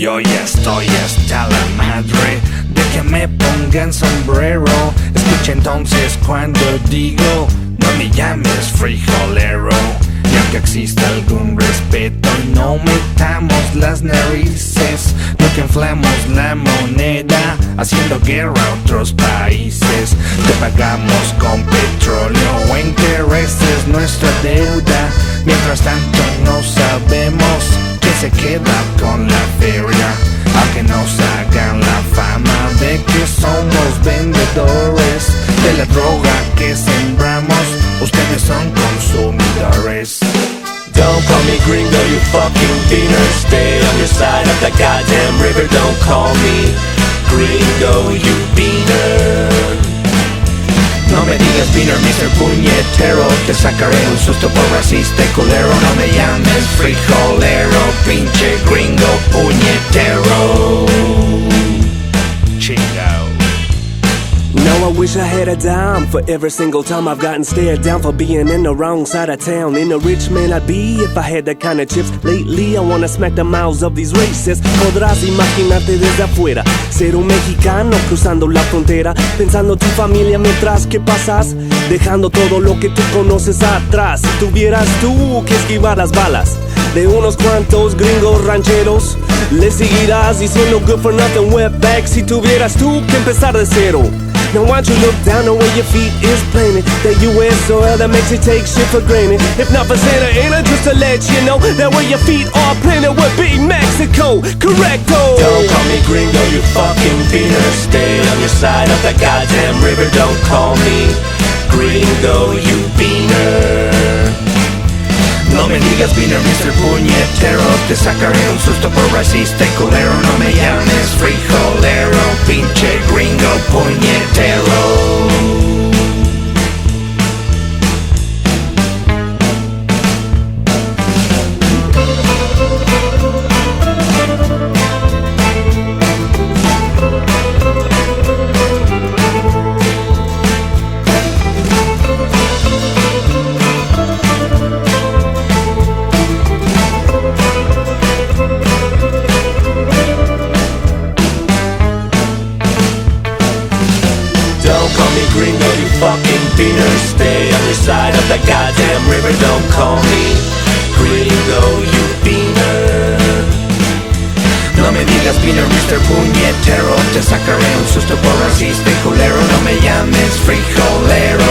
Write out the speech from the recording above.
Yo ya estoy hasta la madre de que me pongan sombrero. Escucha entonces cuando digo, no me llames frijolero. Y aunque exista algún respeto, no metamos las narices. No que inflamos la moneda haciendo guerra a otros países. Te pagamos con petróleo o intereses nuestra deuda. Mientras tanto no sabemos quién se queda con la feria. Aunque nos hagan la fama de que somos vendedores de la droga que sembramos, ustedes son consumidores. Don't call me gringo, you fucking beaner. Stay on your side of the goddamn river. Don't call me gringo, you beaner. No me digas beaner, Mr. Puñetero. Te sacaré un susto por racista y culero. No me llames frijolero, pinche gringo puñetero. Chingao. Now I wish I had a dime for every single time I've gotten stared down for being in the wrong side of town. In a rich man I'd be if I had that kind of chips. Lately I wanna smack the mouths of these racists. Podrás imaginarte desde afuera ser un mexicano cruzando la frontera, pensando tu familia mientras que pasas, dejando todo lo que tú conoces atrás. Si tuvieras tú que esquivar las balas de unos cuantos gringos rancheros, le seguirás diciendo good for nothing wetback. Si tuvieras tú que empezar de cero, now why don't you look down the way your feet is planted? That US soil that makes you take shit for granted. If not for Santa Ana, just to let you know that where your feet are planted would be Mexico, correcto. Don't call me gringo, you fucking beaner. Stay on your side of the goddamn river. Don't call me gringo, you beaner. No me digas beaner, Mr. Puñetero. Te sacaré un susto por racista y culero. No me llames frijolero, pinche gringo puñetero. Gringo, you fucking beaner. Stay on your side of the goddamn river. Don't call me gringo, you beaner. No me digas beaner, Mr. Puñetero. Te sacaré un susto por racista y culero. No me llames frijolero,